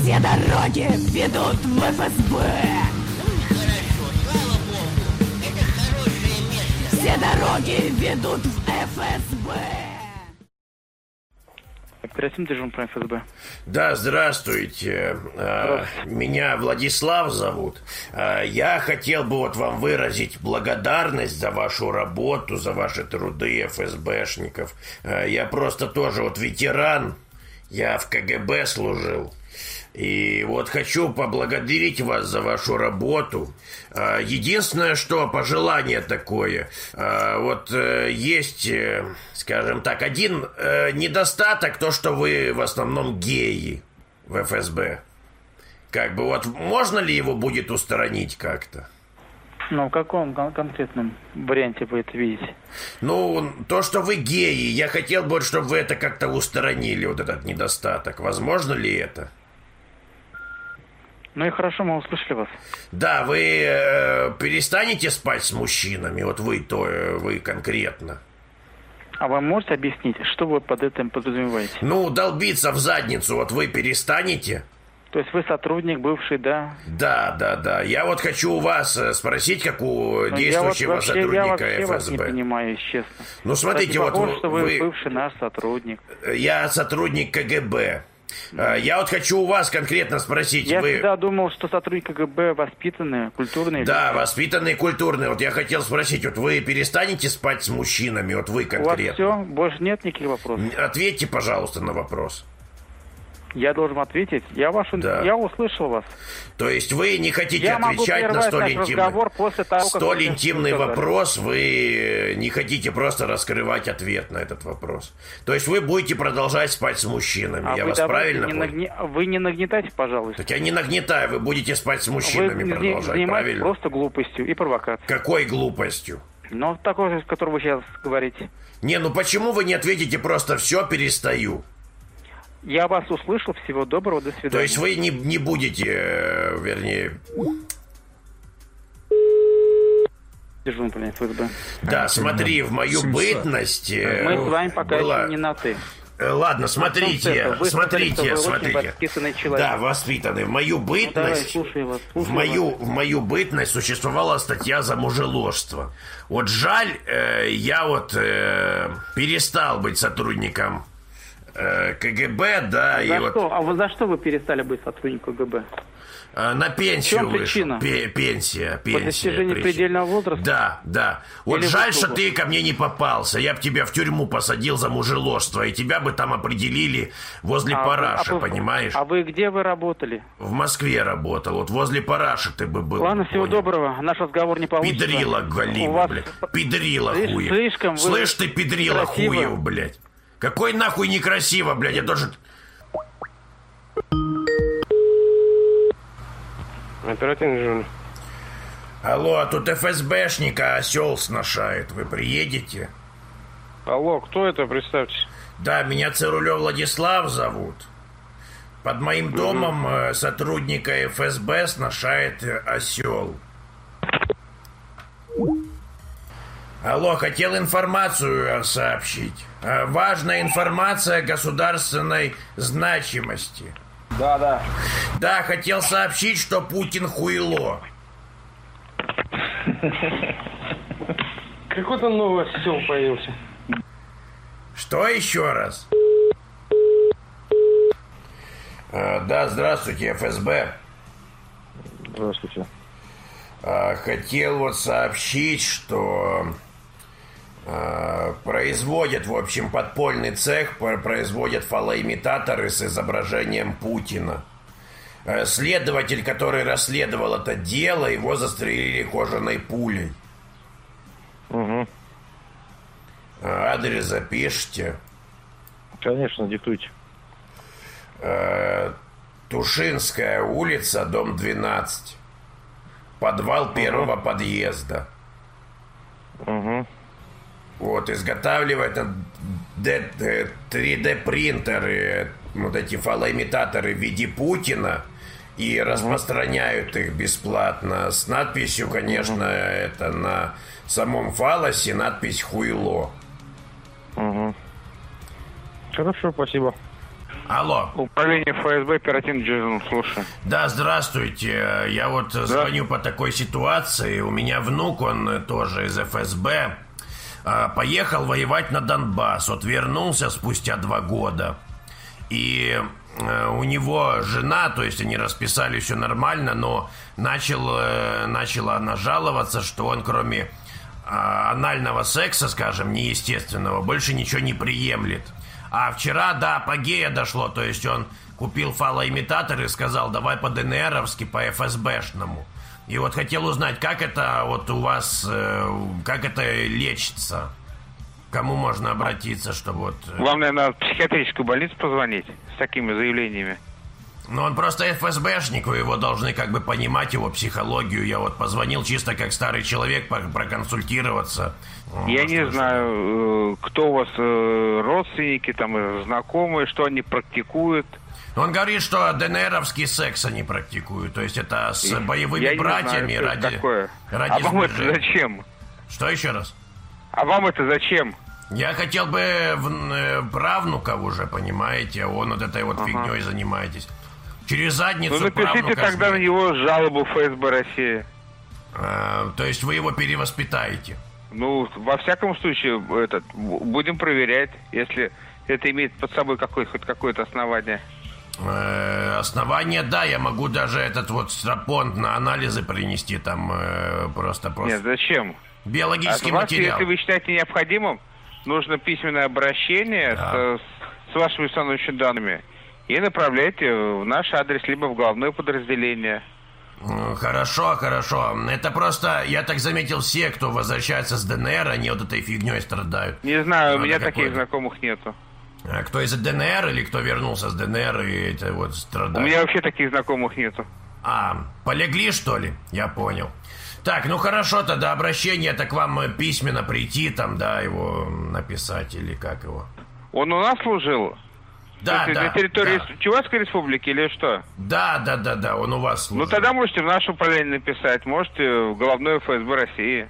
Все дороги ведут в ФСБ. Хорошо, слава богу, это хорошее место. Все дороги ведут в ФСБ. Оперативный дежурный про ФСБ. Да, здравствуйте. Меня Владислав зовут. Я хотел бы вот вам выразить благодарность за вашу работу, за ваши труды ФСБшников. Я просто тоже вот ветеран. Я в КГБ служил. И вот хочу поблагодарить вас за вашу работу. Единственное, что пожелание такое. Вот есть, скажем так, один недостаток, то, что вы в основном геи в ФСБ. Как бы вот можно ли его будет устранить как-то? Ну, в каком конкретном варианте вы это видите? Ну, то, что вы геи, я хотел бы, чтобы вы это как-то устранили, вот этот недостаток. Возможно ли это? Ну и хорошо, мы услышали вас. Да, вы перестанете спать с мужчинами, вот вы конкретно. А вы можете объяснить, что вы под этим подразумеваете? Ну, долбиться в задницу, вот вы перестанете? То есть вы сотрудник бывший, да? Да. Я вот хочу у вас спросить, как у действующего сотрудника я вообще ФСБ. вас не понимаю, честно. Ну, смотрите, кстати, вот похоже, что вы вы бывший наш сотрудник. Я сотрудник КГБ. Я вот хочу у вас конкретно спросить. Я вы... всегда думал, что сотрудники КГБ воспитанные, культурные. Да, люди. Воспитанные, культурные. Вот я хотел спросить, вот вы перестанете спать с мужчинами, вот вы конкретно? У вас все? Больше нет никаких вопросов? Ответьте, пожалуйста, на вопрос. Я должен ответить? Я услышал вас. То есть вы не хотите я отвечать на столь интимный интимный вопрос, вы не хотите просто раскрывать ответ на этот вопрос. То есть вы будете продолжать спать с мужчинами, я вас правильно понял? Вы не нагнетайте, пожалуйста. Так я не нагнетаю, вы будете спать с мужчинами вы продолжать, правильно? Просто глупостью и провокацией. Какой глупостью? Ну, такой же, который вы сейчас говорите. Не, ну почему вы не ответите просто «все, перестаю»? Я вас услышал. Всего доброго. До свидания. То есть вы не будете, вернее... Дежурный управление ФСБ. Да, смотри, в мою бытность... Мы с вами пока еще не на «ты». Ладно, смотрите. Да, воспитанный. В мою бытность... В мою бытность существовала статья за мужеложство. Вот жаль, я вот перестал быть сотрудником КГБ, да. А вы за что вы перестали быть сотрудником КГБ? На пенсию вышел. Пенсия. По достижении предельного возраста? Да. Вот жаль, что ты ко мне не попался. Я бы тебя в тюрьму посадил за мужеложство, и тебя бы там определили возле Параша, понимаешь? А вы где вы работали? В Москве работал. Вот возле Параша ты бы был. Ладно, всего доброго. Наш разговор не получится. Педрила галима, блядь. Педрила хуев. Слышь ты, педрила хуев, блядь. Какой нахуй некрасиво, блядь, я тоже... Оперативный дежурный. Алло, тут ФСБшника осел сношает. Вы приедете? Алло, кто это? Представьтесь. Да, меня Цирулев Владислав зовут. Под моим домом сотрудника ФСБ сношает осел. Алло, хотел информацию сообщить. Важная информация государственной значимости. Да. Да, хотел сообщить, что Путин хуйло. Какой-то новый осел появился. Что еще раз? Да, здравствуйте, ФСБ. Здравствуйте. Хотел вот сообщить, что производят, в общем, подпольный цех, производят фалоимитаторы с изображением Путина. Следователь, который расследовал это дело, его застрелили кожаной пулей. Угу. Адрес запишите. Конечно, диктуйте. Тушинская улица, дом 12. Подвал первого подъезда. Угу. Вот, изготавливают 3D принтеры, вот эти фалоимитаторы в виде Путина, и распространяют их бесплатно. С надписью, конечно, это на самом фалосе надпись «Хуйло». Угу. Хорошо, спасибо. Алло. Управление ФСБ, оперативный дежурный, слушаю. Да, здравствуйте. Я вот звоню по такой ситуации. У меня внук, он тоже из ФСБ, поехал воевать на Донбасс. Вот вернулся спустя 2 года. И у него жена, то есть они расписали все нормально, но начала она жаловаться, что он кроме анального секса, скажем, неестественного, больше ничего не приемлет. А вчера до апогея дошло, то есть он купил фалоимитатор и сказал, давай по ДНРовски, по ФСБшному. И вот хотел узнать, как это вот у вас, как это лечится? Кому можно обратиться, чтобы вот... Вам, наверное, надо в психиатрическую больницу позвонить с такими заявлениями. Ну, он просто ФСБшник, вы его должны как бы понимать, его психологию. Я вот позвонил чисто как старый человек проконсультироваться. Я не знаю, кто у вас родственники, там, знакомые, что они практикуют. Он говорит, что ДНРовский секс они практикуют. То есть это с боевыми я братьями не знаю, ради такое. ради А вам это сближения. зачем? Что еще раз? А вам это зачем? Я хотел бы правнука уже, понимаете, он вот этой вот фигней занимаетесь. Через задницу Ну, напишите правнука тогда на сбить. него жалобу в ФСБ России. То есть вы его перевоспитаете. Ну, во всяком случае, будем проверять, если это имеет под собой хоть какое-то основание. Основание, да, я могу даже этот вот стропон на анализы принести, там просто. Нет, зачем? Биологический От вас, материал. если вы считаете необходимым, нужно письменное обращение с вашими установленными данными и направляйте в наш адрес, либо в главное подразделение. Хорошо, хорошо. Это просто, я так заметил, все, кто возвращается с ДНР, они вот этой фигней страдают. Не знаю, у меня какой-то. таких знакомых нету. А кто из ДНР или кто вернулся с ДНР и это вот У страдает? меня вообще таких знакомых нету. Полегли, что ли? Я понял. Так, ну хорошо, тогда обращение, так вам письменно прийти, там, да, его написать или как его? Он у нас служил? Да, То есть да. на территории да. Чувашской республики или что? Да, он у вас служит. Ну тогда можете в наше управление написать, можете в головное ФСБ России.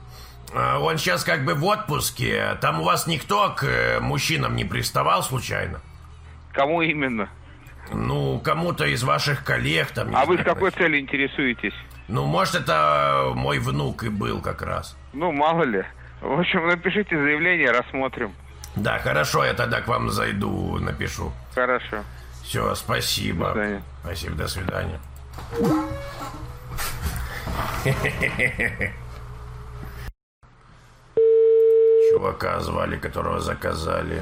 Он сейчас как бы в отпуске. Там у вас никто к мужчинам не приставал случайно? Кому именно? Ну, кому-то из ваших коллег там. не А вы с знаю, какой целью интересуетесь? Ну, может, это мой внук и был как раз. Ну, мало ли. В общем, напишите заявление, рассмотрим. Да, хорошо, я тогда к вам зайду, напишу. Хорошо. Все, спасибо. До свидания. Спасибо, до свидания. Чувака звали, которого заказали.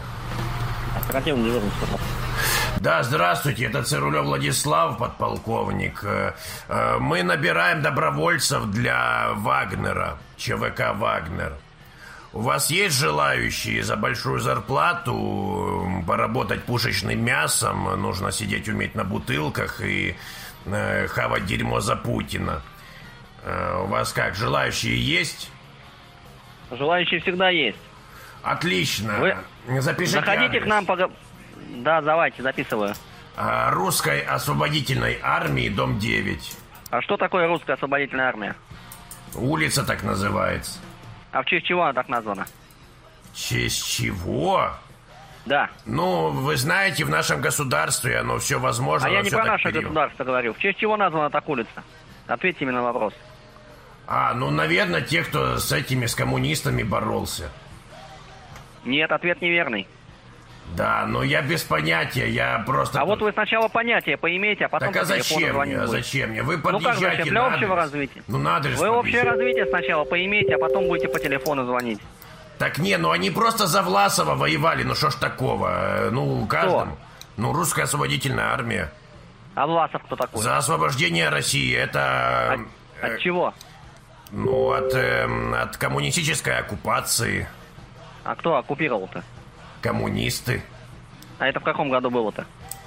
Да, здравствуйте, это Цирулев Владислав, подполковник. Мы набираем добровольцев для Вагнера, ЧВК «Вагнер». У вас есть желающие за большую зарплату поработать пушечным мясом? Нужно сидеть уметь на бутылках и хавать дерьмо за Путина. У вас как, желающие есть? Желающие всегда есть. Отлично. Запишите Заходите адрес. к нам. Да, давайте, записываю. Русской освободительной армии, дом 9. А что такое русская освободительная армия? Улица так называется. А в честь чего она так названа? В честь чего? Да. Ну, вы знаете, в нашем государстве оно все возможно. А я оно не всё про так наше государство говорю. В честь чего названа так улица? Ответьте мне на вопрос. Ну, наверное, те, кто с коммунистами боролся. Нет, ответ неверный. Да, но я без понятия, я просто... А вот вы сначала понятие поимейте, а потом Так а по телефону зачем звонить мне? будете. Зачем мне? Вы Ну как подъезжайте зачем? Для на общего адрес. развития. Ну, на адрес Вы общее подъезжайте. развитие сначала поимейте, а потом будете по телефону звонить. Так не, ну они просто за Власова воевали, ну что ж такого? Ну, каждому. Ну, русская освободительная армия. А Власов кто такой? За освобождение России. Это... От чего? Ну, от коммунистической оккупации. А кто оккупировал-то? Коммунисты. А это в каком году было-то?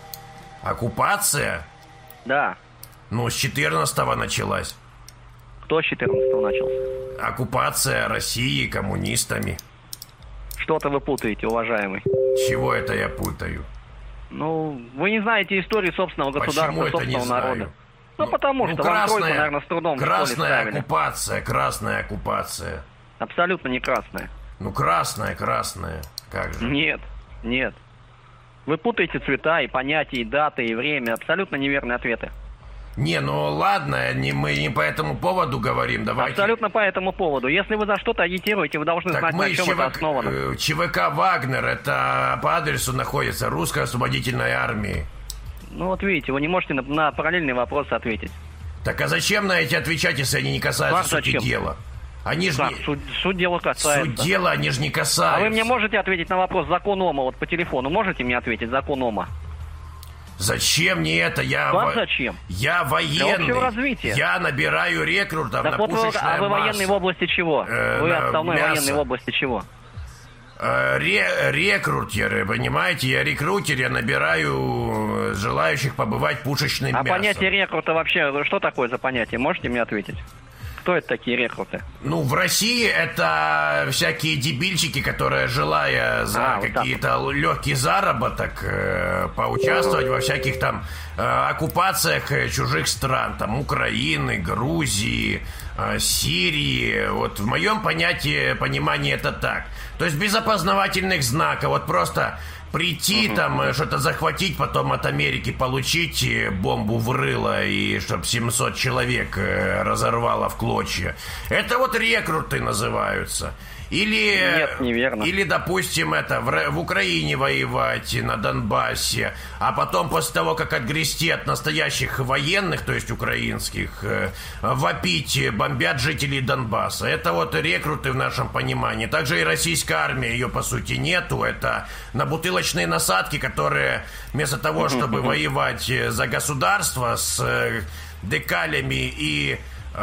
Оккупация? Да. Ну, с 14-го началась. Кто с 14-го начался? Оккупация России коммунистами. Что-то вы путаете, уважаемый. Чего это я путаю? Ну, вы не знаете истории собственного государства, Почему это не собственного народа. знаю? Ну, потому что вам тройку, наверное, с трудом в школе красная ставили. оккупация, красная оккупация. Абсолютно не красная. Ну, красная. Как же? Нет, нет. Вы путаете цвета и понятия, и даты, и время. Абсолютно неверные ответы. Не, ну ладно, мы не по этому поводу говорим, давайте. Абсолютно по этому поводу. Если вы за что-то агитируете, вы должны Так знать, мы на чем это основано. ЧВК «Вагнер», это по адресу находится Русской освободительной армии. Ну вот видите, вы не можете на параллельные вопросы ответить. Так а зачем на эти отвечать, если они не касаются Как сути зачем? дела? Они же Так, суть дела касается. Суть дела, они же не касаются. А вы мне можете ответить на вопрос закон ОМА вот по телефону? Можете мне ответить закон ОМА? Зачем мне это? Вам зачем? Я военный. Для общего развития. Я набираю рекрутов Так на вот пушечное вы масло. военный в области чего? Вы основной военный в области чего? Рекрутеры, понимаете? Я рекрутер, я набираю желающих побывать пушечным мясом. А понятие рекрута вообще, что такое за понятие? Можете мне ответить? Кто это такие рекруты? Ну, в России это всякие дебильчики, которые, желая за вот какие-то легкий заработок, поучаствовать во всяких там оккупациях чужих стран, там Украины, Грузии, Сирии. Вот в моем понимании это так. То есть без опознавательных знаков, вот просто прийти там, что-то захватить, потом от Америки получить бомбу в рыло, и чтоб 700 человек разорвало в клочья. Это вот рекруты называются. Или, нет, неверно. Или, допустим, в Украине воевать, на Донбассе, а потом после того, как отгрести от настоящих военных, то есть украинских, вопить, бомбят жителей Донбасса. Это вот рекруты в нашем понимании. Также и российская армия, ее по сути нету. Это на бутылочные насадки, которые вместо того, чтобы воевать за государство с декалями и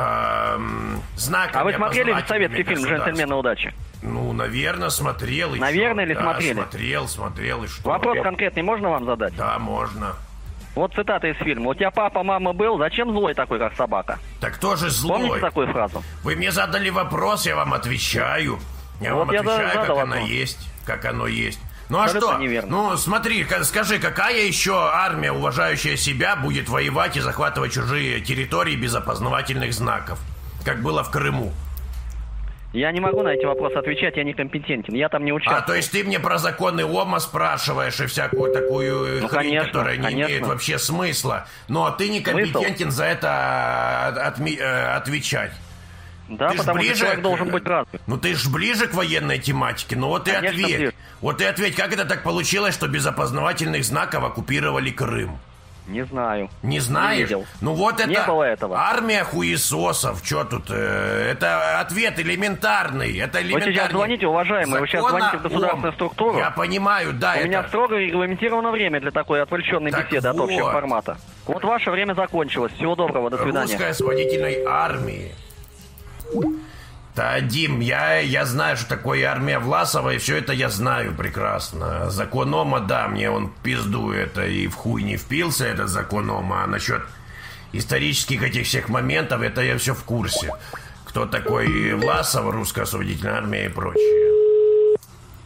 знаками. А вы смотрели советский фильм «Джентльмены удачи»? Ну, наверное, смотрел. Наверное, или смотрели? Смотрел, и что? Вопрос конкретный можно вам задать? Да, можно. Вот цитата из фильма. У тебя папа, мама был, зачем злой такой, как собака? Так тоже злой. Помните такую фразу? Вы мне задали вопрос, я вам отвечаю. Я вот вам отвечаю, как вопрос. оно есть. Как оно есть. Ну а абсолютно что? Неверно. Ну смотри, скажи, какая еще армия, уважающая себя, будет воевать и захватывать чужие территории без опознавательных знаков, как было в Крыму? Я не могу на эти вопросы отвечать, я некомпетентен, я там не участвую. А, то есть ты мне про законы ОМА спрашиваешь и всякую такую хрень, конечно, которая не имеет вообще смысла. Но ты некомпетентен за это отвечать. Да, ты потому что человек должен быть развит. Ну ты ж ближе к военной тематике, ну вот и ответь. Ближе. Вот и ответь, как это так получилось, что без опознавательных знаков оккупировали Крым? Не знаю. Не знаешь? Не видел. Ну вот это не было этого. Армия хуесосов. Что тут? Это ответ элементарный. Это элементарный. Вы сейчас звоните, уважаемые, вы сейчас звоните в государственную структуру. Я понимаю, да. У меня строго регламентировано время для такой отвлеченной беседы от общего формата. Вот ваше время закончилось. Всего доброго, до свидания. Русской освободительной армии. Да, Дим, я знаю, что такое армия Власова, и все это я знаю прекрасно. Закон ОМА, да, мне он пизду это и в хуй не впился, этот закон ОМА. А насчет исторических этих всех моментов, это я все в курсе. Кто такой Власов, Русская освободительная армия и прочее.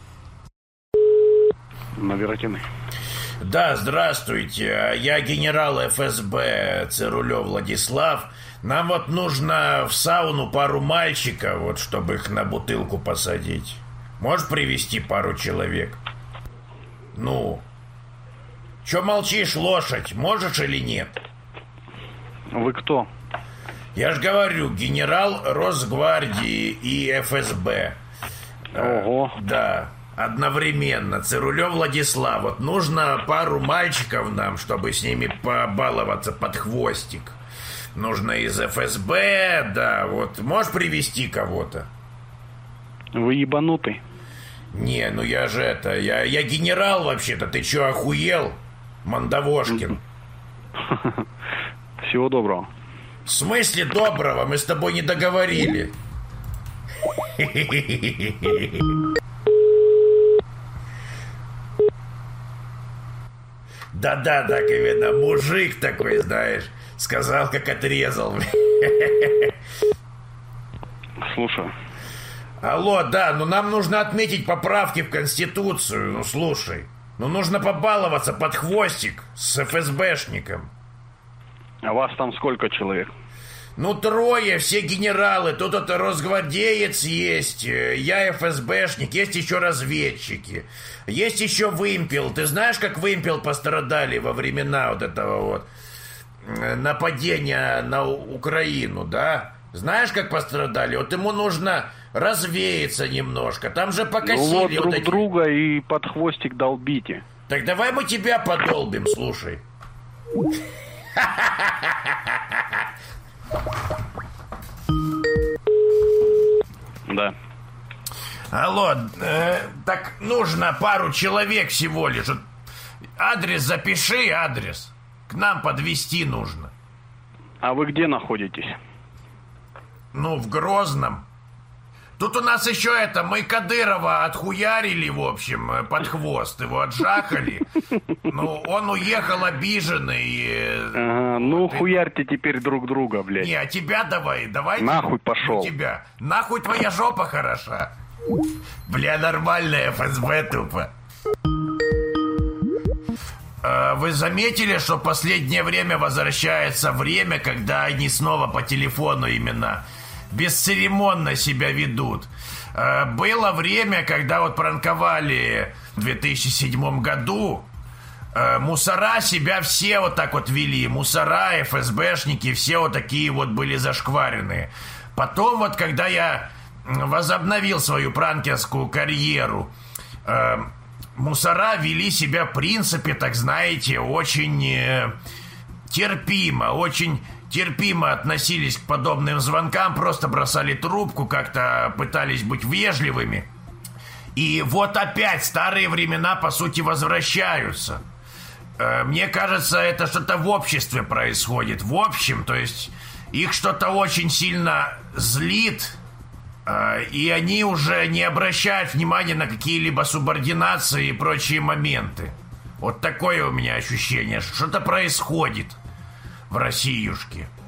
Набирательный. Да, здравствуйте. Я генерал ФСБ Цирулев Владислав. Нам вот нужно в сауну пару мальчиков, вот, чтобы их на бутылку посадить. Можешь привести пару человек? Ну? Че молчишь, лошадь? Можешь или нет? Вы кто? Я ж говорю, генерал Росгвардии и ФСБ. Ого. Да, одновременно. Цирулев Владислав. Вот нужно пару мальчиков нам, чтобы с ними побаловаться под хвостик. Нужно из ФСБ, да, вот. Можешь привести кого-то? Вы ебанутый? Не, ну я же это... Я генерал вообще-то. Ты че, охуел? Мандавошкин. Всего доброго. В смысле доброго? Мы с тобой не договорили. Да-да, так именно. Мужик такой, знаешь. Сказал, как отрезал. Слушаю. Алло, да, ну нам нужно отметить поправки в Конституцию. Ну слушай, ну нужно побаловаться под хвостик с ФСБшником. А вас там сколько человек? Ну, трое, все генералы. Тут вот росгвардеец есть, я ФСБшник, есть еще разведчики. Есть еще вымпел. Ты знаешь, как вымпел пострадали во времена вот этого вот нападения на Украину, да? Знаешь, как пострадали? Вот ему нужно развеяться немножко. Там же покосили. Ну вот друг эти... друга и под хвостик долбите. Так давай мы тебя подолбим, слушай. Да. Алло, так нужно пару человек всего лишь. Адрес запиши, адрес. К нам подвезти нужно. А вы где находитесь? Ну, в Грозном. Тут у нас еще мы Кадырова отхуярили, в общем, под хвост. Его отжахали. Ну, он уехал обиженный. Ага, ну, хуярьте теперь друг друга, блядь. Не, а тебя давай. Нахуй пошел. Тебя. Нахуй твоя жопа хороша. Бля, нормальная ФСБ тупо. Вы заметили, что в последнее время возвращается время, когда они снова по телефону именно бесцеремонно себя ведут? Было время, когда вот пранковали в 2007 году, мусора себя все вот так вот вели. Мусора, ФСБшники, все вот такие вот были зашкваренные. Потом вот, когда я возобновил свою пранкерскую карьеру, мусора вели себя, в принципе, так знаете, очень терпимо относились к подобным звонкам, просто бросали трубку, как-то пытались быть вежливыми. И вот опять старые времена, по сути, возвращаются. Мне кажется, это что-то в обществе происходит. В общем, то есть их что-то очень сильно злит, и они уже не обращают внимания на какие-либо субординации и прочие моменты. Вот такое у меня ощущение, что что-то происходит в Россиюшке.